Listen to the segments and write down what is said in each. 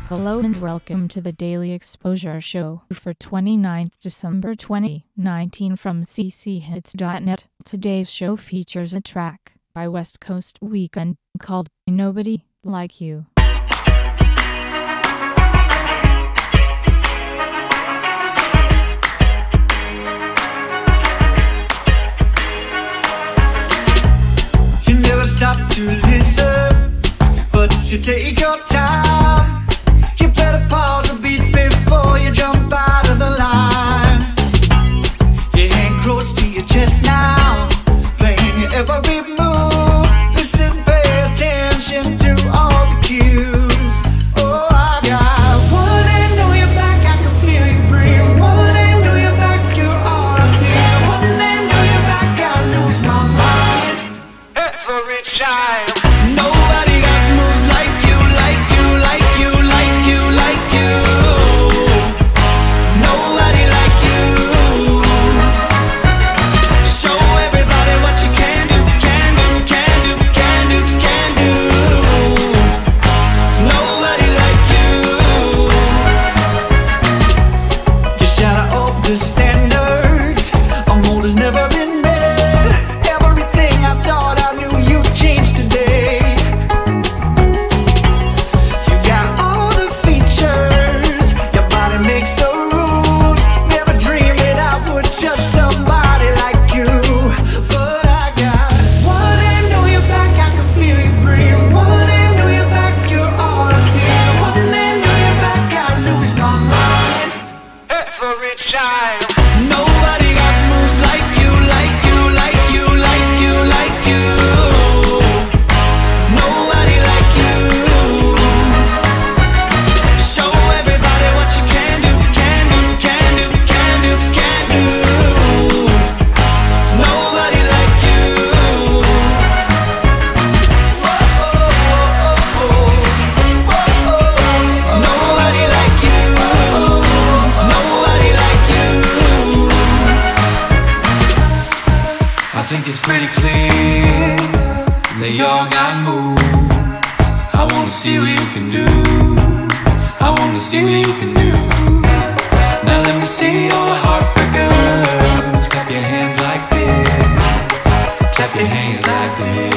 Hello and welcome to the Daily Exposure Show for 29th December 2019 from cchits.net. Today's show features a track by West Coast Weekend called Nobody Like You. You never stop to listen, but you take your time. You better pause a beat before you jump out of the line. Your hand close to your chest now, playing your every move. Listen, pay attention to all the cues. Oh, I got one hand on your back, I can feel you breathe. One hand on your back, you're all I see. One hand on your back, I lose my mind every time. Nobody got moves like you, like you, like you, like you, like you. Nobody like you. Show everybody what you can do, can do, can do, can do, can do. Nobody like you. You shatter all the standards. A mold has never been met. Everything I thought I knew, you changed today. You got all the features. Your body makes the rules. Never dreamed that I would touch somebody like you. But I got one hand on your back, I can feel you breathe. One hand on your back, you're all I see. One hand on your back, I lose my mind every time. Nobody got moves like you, like you, like you, like you, like you. Nobody like you. Show everybody what you can do, can do, can do, can do, can do. Nobody like you. Nobody like you. Nobody like you. I think it's pretty clear they all got moves. I wanna see what you can do. I wanna see what you can do. Now let me see all the heartbreakers. Clap your hands like this. Clap your hands like this.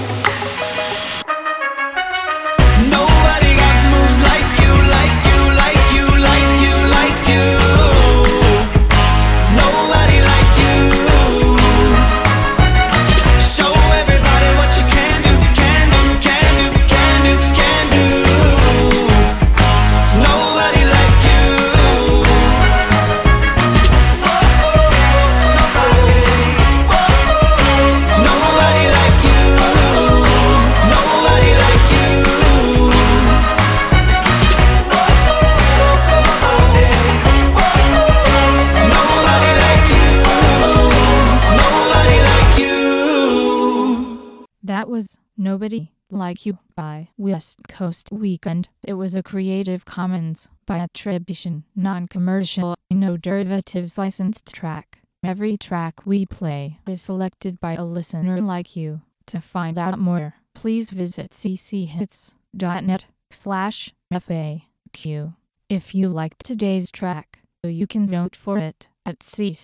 Nobody got moves like you, like you, like you, like you, like you. Nobody like you. Show everybody what you can do, can do, can do, can do, can do. Nobody like you. Nobody like you. Nobody like you. Nobody like you. Nobody like you. That was Nobody Like You by West Coast Weekend. It was a Creative Commons by attribution, non-commercial, no derivatives licensed track. Every track we play is selected by a listener like you. To find out more, please visit cchits.net/FAQ. If you liked today's track, you can vote for it at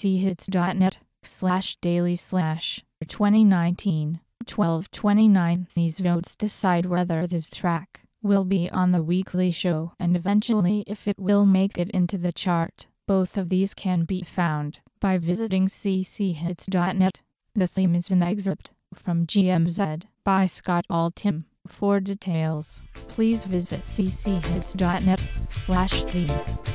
cchits.net/daily/2019. 1229. These votes decide whether this track will be on the weekly show and eventually if it will make it into the chart. Both of these can be found by visiting cchits.net. The theme is an excerpt from GMZ by Scott Altham. For details, please visit cchits.net/theme.